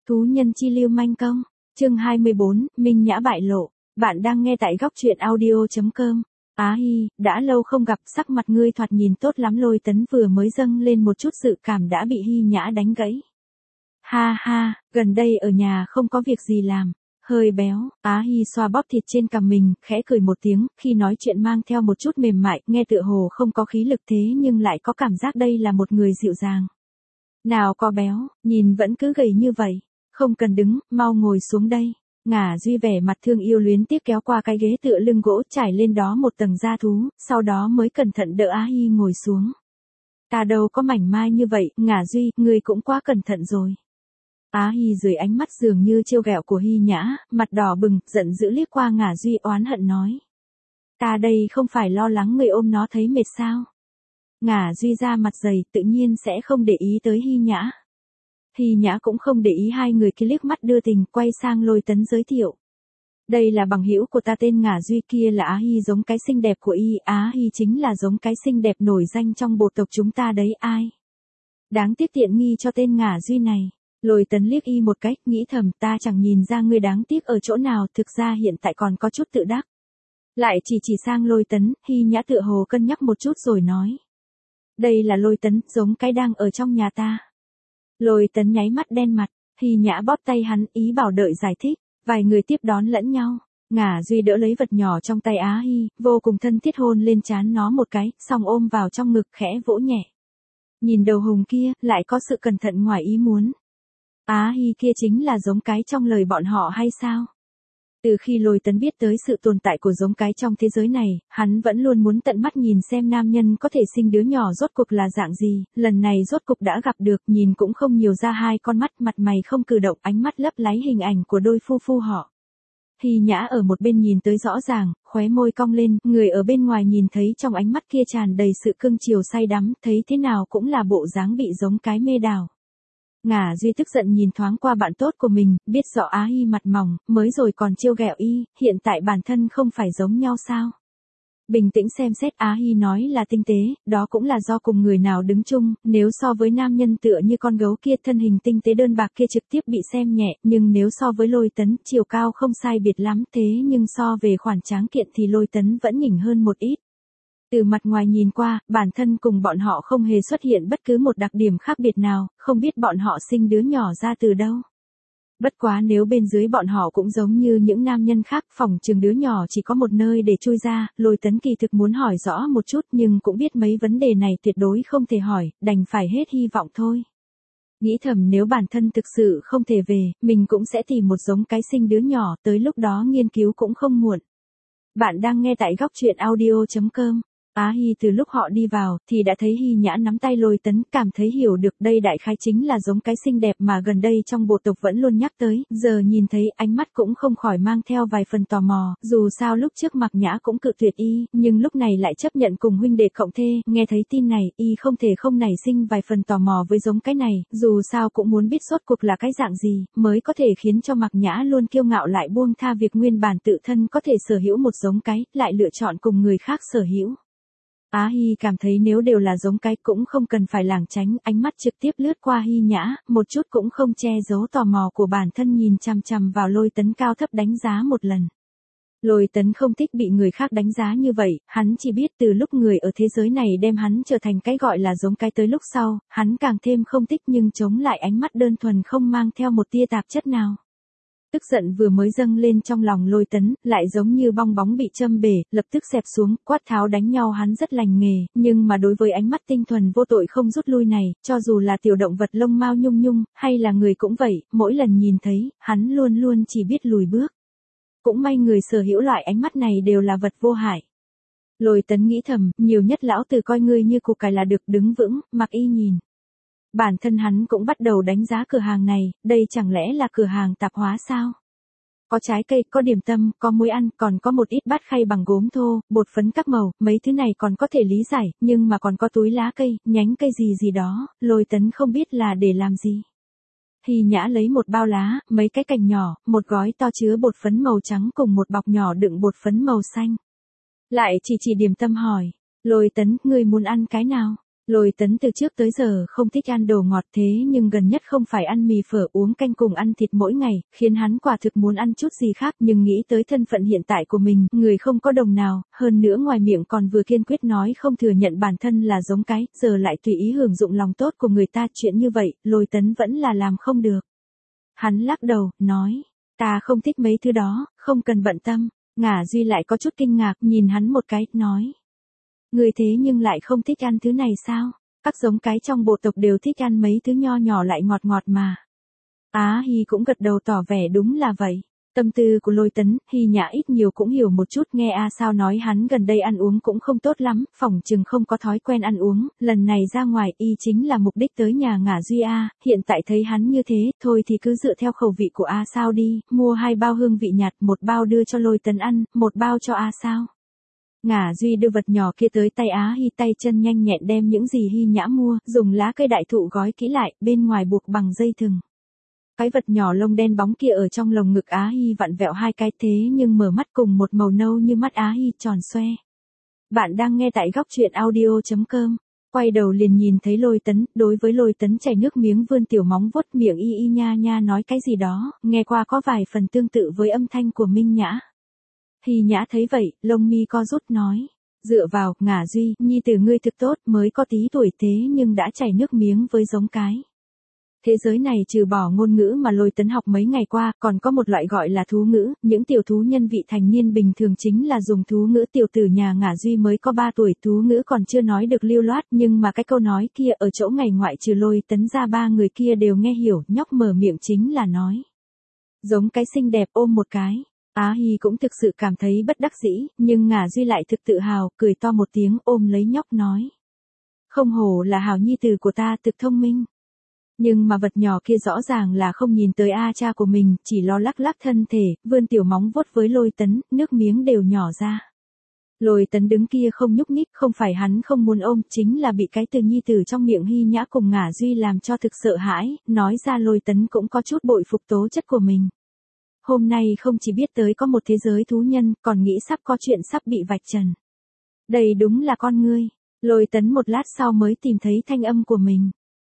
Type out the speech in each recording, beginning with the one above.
Thú nhân chi lưu manh công, chương 24, Minh Nhã bại lộ. Bạn đang nghe tại góc truyện audio.com. Á hi, đã lâu không gặp, sắc mặt ngươi thoạt nhìn tốt lắm. Lôi Tấn vừa mới dâng lên một chút dự cảm đã bị Hi Nhã đánh gãy. Ha ha, gần đây ở nhà không có việc gì làm, hơi béo. Á hi xoa bóp thịt trên cằm mình, khẽ cười một tiếng, khi nói chuyện mang theo một chút mềm mại, nghe tựa hồ không có khí lực thế nhưng lại có cảm giác đây là một người dịu dàng. Nào có béo, nhìn vẫn cứ gầy như vậy. Không cần đứng, mau ngồi xuống đây. Ngả Duy vẻ mặt thương yêu luyến tiếc kéo qua cái ghế tựa lưng gỗ trải lên đó một tầng da thú, sau đó mới cẩn thận đỡ Á hi ngồi xuống. Ta đâu có mảnh mai như vậy, Ngả Duy, ngươi cũng quá cẩn thận rồi. Á hi dưới ánh mắt dường như trêu ghẹo của Hi Nhã, mặt đỏ bừng, giận dữ liếc qua Ngả Duy oán hận nói. Ta đây không phải lo lắng người ôm nó thấy mệt sao. Ngả Duy ra mặt dày, tự nhiên sẽ không để ý tới Hi Nhã. Hi Nhã cũng không để ý hai người kia liếc mắt đưa tình, quay sang Lôi Tấn giới thiệu. Đây là bằng hữu của ta tên Ngả Duy, kia là Á hi giống cái xinh đẹp của y, Á hi chính là giống cái xinh đẹp nổi danh trong bộ tộc chúng ta đấy ai. Đáng tiếc tiện nghi cho tên Ngả Duy này. Lôi Tấn liếc y một cách, nghĩ thầm ta chẳng nhìn ra ngươi đáng tiếc ở chỗ nào, thực ra hiện tại còn có chút tự đắc. Lại chỉ sang Lôi Tấn, Hi Nhã tựa hồ cân nhắc một chút rồi nói. Đây là Lôi Tấn, giống cái đang ở trong nhà ta. Lôi Tấn nháy mắt đen mặt, Hi Nhã bóp tay hắn, ý bảo đợi giải thích. Vài người tiếp đón lẫn nhau. Ngả Duy đỡ lấy vật nhỏ trong tay Á hi, vô cùng thân thiết hôn lên trán nó một cái, xong ôm vào trong ngực khẽ vỗ nhẹ. Nhìn đầu hồng kia, lại có sự cẩn thận ngoài ý muốn. Á hi kia chính là giống cái trong lời bọn họ hay sao? Từ khi Lôi Tấn biết tới sự tồn tại của giống cái trong thế giới này, hắn vẫn luôn muốn tận mắt nhìn xem nam nhân có thể sinh đứa nhỏ rốt cục là dạng gì, lần này rốt cục đã gặp được, nhìn cũng không nhiều ra hai con mắt, mặt mày không cử động, ánh mắt lấp láy hình ảnh của đôi phu phu họ. Hi Nhã ở một bên nhìn tới rõ ràng, khóe môi cong lên, người ở bên ngoài nhìn thấy trong ánh mắt kia tràn đầy sự cưng chiều say đắm, thấy thế nào cũng là bộ dáng bị giống cái mê đảo. Ngả Duy tức giận nhìn thoáng qua bạn tốt của mình, biết rõ Á hi mặt mỏng, mới rồi còn trêu ghẹo y, hiện tại bản thân không phải giống nhau sao. Bình tĩnh xem xét, Á hi nói là tinh tế, đó cũng là do cùng người nào đứng chung, nếu so với nam nhân tựa như con gấu kia thân hình tinh tế đơn bạc kia trực tiếp bị xem nhẹ, nhưng nếu so với Lôi Tấn, chiều cao không sai biệt lắm, thế nhưng so về khoản tráng kiện thì Lôi Tấn vẫn nhỉnh hơn một ít. Từ mặt ngoài nhìn qua, bản thân cùng bọn họ không hề xuất hiện bất cứ một đặc điểm khác biệt nào, không biết bọn họ sinh đứa nhỏ ra từ đâu. Bất quá nếu bên dưới bọn họ cũng giống như những nam nhân khác, phỏng chừng đứa nhỏ chỉ có một nơi để chui ra, Lôi Tấn kỳ thực muốn hỏi rõ một chút nhưng cũng biết mấy vấn đề này tuyệt đối không thể hỏi, đành phải hết hy vọng thôi. Nghĩ thầm nếu bản thân thực sự không thể về, mình cũng sẽ tìm một giống cái sinh đứa nhỏ, tới lúc đó nghiên cứu cũng không muộn. Bạn đang nghe tại góc truyện audio.com. Á hi từ lúc họ đi vào, thì đã thấy Hi Nhã nắm tay Lôi Tấn, cảm thấy hiểu được đây đại khái chính là giống cái xinh đẹp mà gần đây trong bộ tộc vẫn luôn nhắc tới, giờ nhìn thấy ánh mắt cũng không khỏi mang theo vài phần tò mò, dù sao lúc trước Mạc Nhã cũng cự tuyệt y, nhưng lúc này lại chấp nhận cùng huynh đệ cộng thê, nghe thấy tin này, y không thể không nảy sinh vài phần tò mò với giống cái này, dù sao cũng muốn biết rốt cuộc là cái dạng gì, mới có thể khiến cho Mạc Nhã luôn kiêu ngạo lại buông tha việc nguyên bản tự thân có thể sở hữu một giống cái, lại lựa chọn cùng người khác sở hữu. Á hi cảm thấy nếu đều là giống cái cũng không cần phải lảng tránh, ánh mắt trực tiếp lướt qua Hi Nhã, một chút cũng không che giấu tò mò của bản thân nhìn chằm chằm vào Lôi Tấn cao thấp đánh giá một lần. Lôi Tấn không thích bị người khác đánh giá như vậy, hắn chỉ biết từ lúc người ở thế giới này đem hắn trở thành cái gọi là giống cái tới lúc sau, hắn càng thêm không thích nhưng chống lại ánh mắt đơn thuần không mang theo một tia tạp chất nào. Tức giận vừa mới dâng lên trong lòng Lôi Tấn, lại giống như bong bóng bị châm bể, lập tức xẹp xuống, quát tháo đánh nhau hắn rất lành nghề, nhưng mà đối với ánh mắt tinh thuần vô tội không rút lui này, cho dù là tiểu động vật lông mao nhung nhung, hay là người cũng vậy, mỗi lần nhìn thấy, hắn luôn luôn chỉ biết lùi bước. Cũng may người sở hữu loại ánh mắt này đều là vật vô hại. Lôi Tấn nghĩ thầm, nhiều nhất lão tử coi ngươi như củ cải là được, đứng vững, mặc y nhìn. Bản thân hắn cũng bắt đầu đánh giá cửa hàng này, đây chẳng lẽ là cửa hàng tạp hóa sao? Có trái cây, có điểm tâm, có muối ăn, còn có một ít bát khay bằng gốm thô, bột phấn các màu, mấy thứ này còn có thể lý giải, nhưng mà còn có túi lá cây, nhánh cây gì đó, Lôi Tấn không biết là để làm gì. Hi Nhã lấy một bao lá, mấy cái cành nhỏ, một gói to chứa bột phấn màu trắng cùng một bọc nhỏ đựng bột phấn màu xanh. Lại chỉ điểm tâm hỏi, Lôi Tấn, ngươi muốn ăn cái nào? Lôi Tấn từ trước tới giờ không thích ăn đồ ngọt thế nhưng gần nhất không phải ăn mì phở uống canh cùng ăn thịt mỗi ngày, khiến hắn quả thực muốn ăn chút gì khác nhưng nghĩ tới thân phận hiện tại của mình, người không có đồng nào, hơn nữa ngoài miệng còn vừa kiên quyết nói không thừa nhận bản thân là giống cái, giờ lại tùy ý hưởng dụng lòng tốt của người ta, chuyện như vậy, Lôi Tấn vẫn là làm không được. Hắn lắc đầu, nói, ta không thích mấy thứ đó, không cần bận tâm. Ngả Duy lại có chút kinh ngạc, nhìn hắn một cái, nói. Người thế nhưng lại không thích ăn thứ này sao? Các giống cái trong bộ tộc đều thích ăn mấy thứ nho nhỏ lại ngọt ngọt mà. Á Hi cũng gật đầu tỏ vẻ đúng là vậy. Tâm tư của Lôi Tấn, Hi Nhã ít nhiều cũng hiểu một chút, nghe A Sao nói hắn gần đây ăn uống cũng không tốt lắm, phỏng chừng không có thói quen ăn uống, lần này ra ngoài y chính là mục đích tới nhà Ngả Duy A, hiện tại thấy hắn như thế, thôi thì cứ dựa theo khẩu vị của A Sao đi, mua 2 bao hương vị nhạt, một bao đưa cho Lôi Tấn ăn, một bao cho A Sao. Ngả Duy đưa vật nhỏ kia tới tay Á Hi, tay chân nhanh nhẹn đem những gì Hi Nhã mua, dùng lá cây đại thụ gói kỹ lại, bên ngoài buộc bằng dây thừng. Cái vật nhỏ lông đen bóng kia ở trong lồng ngực Á Hi vặn vẹo hai cái thế nhưng mở mắt cùng một màu nâu như mắt Á Hi tròn xoe. Bạn đang nghe tại góc truyện audio.com. Quay đầu liền nhìn thấy Lôi Tấn, đối với Lôi Tấn chảy nước miếng vươn tiểu móng vuốt miệng y y nha nha nói cái gì đó, nghe qua có vài phần tương tự với âm thanh của Minh Nhã. Hi Nhã thấy vậy, lông mi co rút nói. Dựa vào, Ngả Duy, nhi tử ngươi thực tốt, mới có tí tuổi thế nhưng đã chảy nước miếng với giống cái. Thế giới này trừ bỏ ngôn ngữ mà Lôi Tấn học mấy ngày qua, còn có một loại gọi là thú ngữ, những tiểu thú nhân vị thành niên bình thường chính là dùng thú ngữ, tiểu tử nhà Ngả Duy mới có 3 tuổi, thú ngữ còn chưa nói được lưu loát, nhưng mà cái câu nói kia ở chỗ ngày ngoại trừ Lôi Tấn ra 3 người kia đều nghe hiểu, nhóc mở miệng chính là nói. Giống cái xinh đẹp ôm một cái. Á Hi cũng thực sự cảm thấy bất đắc dĩ, nhưng Ngả Duy lại thực tự hào, cười to một tiếng ôm lấy nhóc nói. Không hổ là hảo nhi tử của ta, thực thông minh. Nhưng mà vật nhỏ kia rõ ràng là không nhìn tới A cha của mình, chỉ lo lắc lắc thân thể, vươn tiểu móng vuốt với Lôi Tấn, nước miếng đều nhỏ ra. Lôi Tấn đứng kia không nhúc nhích, không phải hắn không muốn ôm, chính là bị cái từ nhi tử trong miệng Hi Nhã cùng Ngả Duy làm cho thực sợ hãi, nói ra Lôi Tấn cũng có chút bội phục tố chất của mình. Hôm nay không chỉ biết tới có một thế giới thú nhân, còn nghĩ sắp có chuyện sắp bị vạch trần. Đây đúng là con ngươi. Lôi Tấn một lát sau mới tìm thấy thanh âm của mình.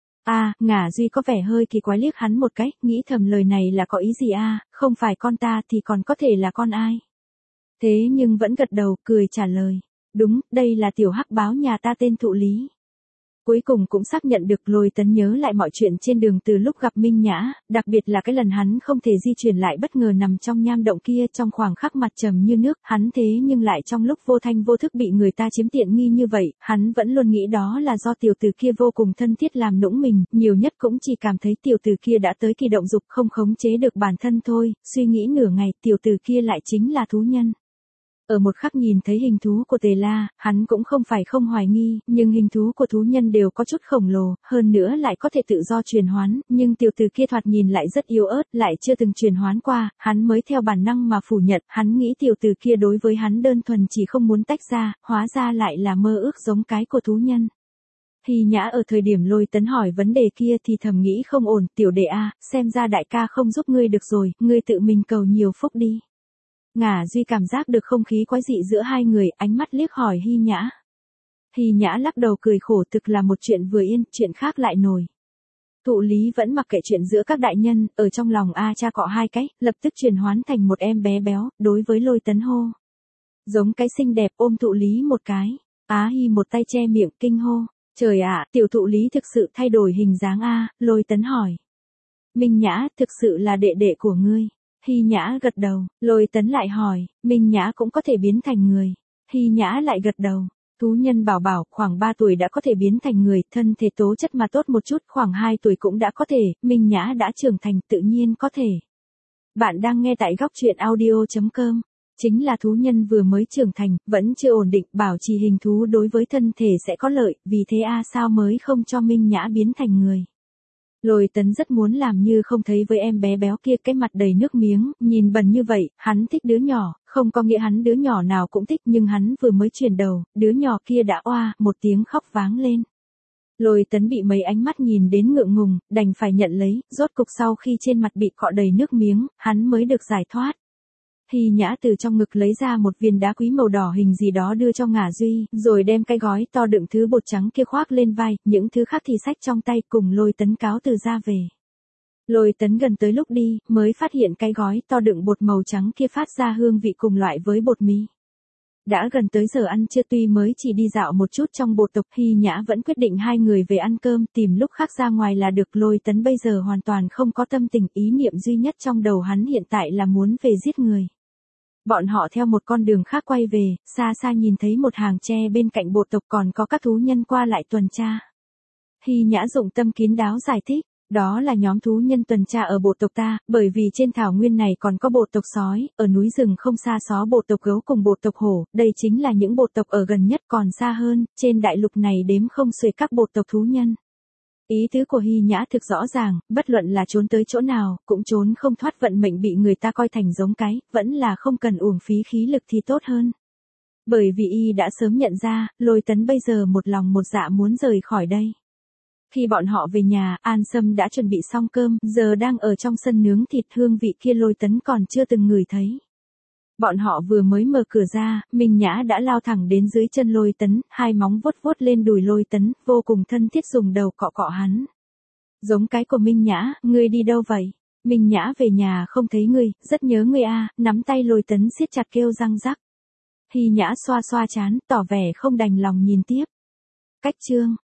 Ngả Duy có vẻ hơi kỳ quái liếc hắn một cái, nghĩ thầm lời này là có ý gì không phải con ta thì còn có thể là con ai. Thế nhưng vẫn gật đầu, cười trả lời. Đúng, đây là tiểu hắc báo nhà ta tên Thụ Lý. Cuối cùng cũng xác nhận được. Lôi Tấn nhớ lại mọi chuyện trên đường từ lúc gặp Minh Nhã, đặc biệt là cái lần hắn không thể di chuyển lại bất ngờ nằm trong nham động kia, trong khoảng khắc mặt trầm như nước, hắn thế nhưng lại trong lúc vô thanh vô thức bị người ta chiếm tiện nghi như vậy, hắn vẫn luôn nghĩ đó là do tiểu tử kia vô cùng thân thiết làm nũng mình, nhiều nhất cũng chỉ cảm thấy tiểu tử kia đã tới kỳ động dục không khống chế được bản thân thôi, suy nghĩ nửa ngày tiểu tử kia lại chính là thú nhân. Ở một khắc nhìn thấy hình thú của Tề La, hắn cũng không phải không hoài nghi, nhưng hình thú của thú nhân đều có chút khổng lồ, hơn nữa lại có thể tự do truyền hoán, nhưng tiểu tử kia thoạt nhìn lại rất yếu ớt, lại chưa từng truyền hoán qua, hắn mới theo bản năng mà phủ nhận, hắn nghĩ tiểu tử kia đối với hắn đơn thuần chỉ không muốn tách ra, hóa ra lại là mơ ước giống cái của thú nhân. Hi Nhã ở thời điểm Lôi Tấn hỏi vấn đề kia thì thầm nghĩ không ổn, tiểu đệ xem ra đại ca không giúp ngươi được rồi, ngươi tự mình cầu nhiều phúc đi. Ngả Duy cảm giác được không khí quái dị giữa hai người, ánh mắt liếc hỏi Hi Nhã. Hi Nhã lắc đầu cười khổ, thực là một chuyện vừa yên, chuyện khác lại nổi. Thụ Lý vẫn mặc kệ chuyện giữa các đại nhân, ở trong lòng A cha cọ hai cái, lập tức chuyển hoán thành một em bé béo, đối với Lôi Tấn hô. Giống cái xinh đẹp ôm Thụ Lý một cái. Á Hi một tay che miệng kinh hô. Trời ạ, tiểu Thụ Lý thực sự thay đổi hình dáng Lôi Tấn hỏi. Minh Nhã, thực sự là đệ đệ của ngươi. Hi Nhã gật đầu, Lôi Tấn lại hỏi, Minh Nhã cũng có thể biến thành người. Hi Nhã lại gật đầu, thú nhân bảo bảo khoảng 3 tuổi đã có thể biến thành người, thân thể tố chất mà tốt một chút, khoảng 2 tuổi cũng đã có thể, Minh Nhã đã trưởng thành tự nhiên có thể. Bạn đang nghe tại góc truyện audio.com. Chính là thú nhân vừa mới trưởng thành, vẫn chưa ổn định, bảo trì hình thú đối với thân thể sẽ có lợi, vì thế sao mới không cho Minh Nhã biến thành người. Lôi Tấn rất muốn làm như không thấy với em bé béo kia, cái mặt đầy nước miếng, nhìn bẩn như vậy, hắn thích đứa nhỏ, không có nghĩa hắn đứa nhỏ nào cũng thích, nhưng hắn vừa mới chuyển đầu, đứa nhỏ kia đã oa, một tiếng khóc váng lên. Lôi Tấn bị mấy ánh mắt nhìn đến ngượng ngùng, đành phải nhận lấy, rốt cục sau khi trên mặt bị cọ đầy nước miếng, hắn mới được giải thoát. Hy Nhã từ trong ngực lấy ra một viên đá quý màu đỏ hình gì đó đưa cho Ngả Duy, rồi đem cái gói to đựng thứ bột trắng kia khoác lên vai, những thứ khác thì xách trong tay cùng Lôi Tấn cáo từ ra về. Lôi Tấn gần tới lúc đi, mới phát hiện cái gói to đựng bột màu trắng kia phát ra hương vị cùng loại với bột mì. Đã gần tới giờ ăn trưa, tuy mới chỉ đi dạo một chút trong bộ tộc, Hy Nhã vẫn quyết định hai người về ăn cơm, tìm lúc khác ra ngoài là được. Lôi Tấn bây giờ hoàn toàn không có tâm tình, ý niệm duy nhất trong đầu hắn hiện tại là muốn về giết người. Bọn họ theo một con đường khác quay về, xa xa nhìn thấy một hàng tre bên cạnh bộ tộc còn có các thú nhân qua lại tuần tra. Hy Nhã dụng tâm kín đáo giải thích. Đó là nhóm thú nhân tuần tra ở bộ tộc ta, bởi vì trên thảo nguyên này còn có bộ tộc sói, ở núi rừng không xa xó bộ tộc gấu cùng bộ tộc hổ, đây chính là những bộ tộc ở gần nhất, còn xa hơn, trên đại lục này đếm không xuể các bộ tộc thú nhân. Ý tứ của Hy Nhã thực rõ ràng, bất luận là trốn tới chỗ nào, cũng trốn không thoát vận mệnh bị người ta coi thành giống cái, vẫn là không cần uổng phí khí lực thì tốt hơn. Bởi vì y đã sớm nhận ra, Lôi Tấn bây giờ một lòng một dạ muốn rời khỏi đây. Khi bọn họ về nhà, An Sâm đã chuẩn bị xong cơm, giờ đang ở trong sân nướng thịt, hương vị kia Lôi Tấn còn chưa từng ngửi thấy. Bọn họ vừa mới mở cửa ra, Minh Nhã đã lao thẳng đến dưới chân Lôi Tấn, hai móng vuốt vuốt lên đùi Lôi Tấn, vô cùng thân thiết dùng đầu cọ cọ hắn. Giống cái của Minh Nhã, ngươi đi đâu vậy? Minh Nhã về nhà không thấy ngươi, rất nhớ ngươi a, nắm tay Lôi Tấn siết chặt kêu răng rắc. Hy Nhã xoa xoa trán, tỏ vẻ không đành lòng nhìn tiếp. Cách chương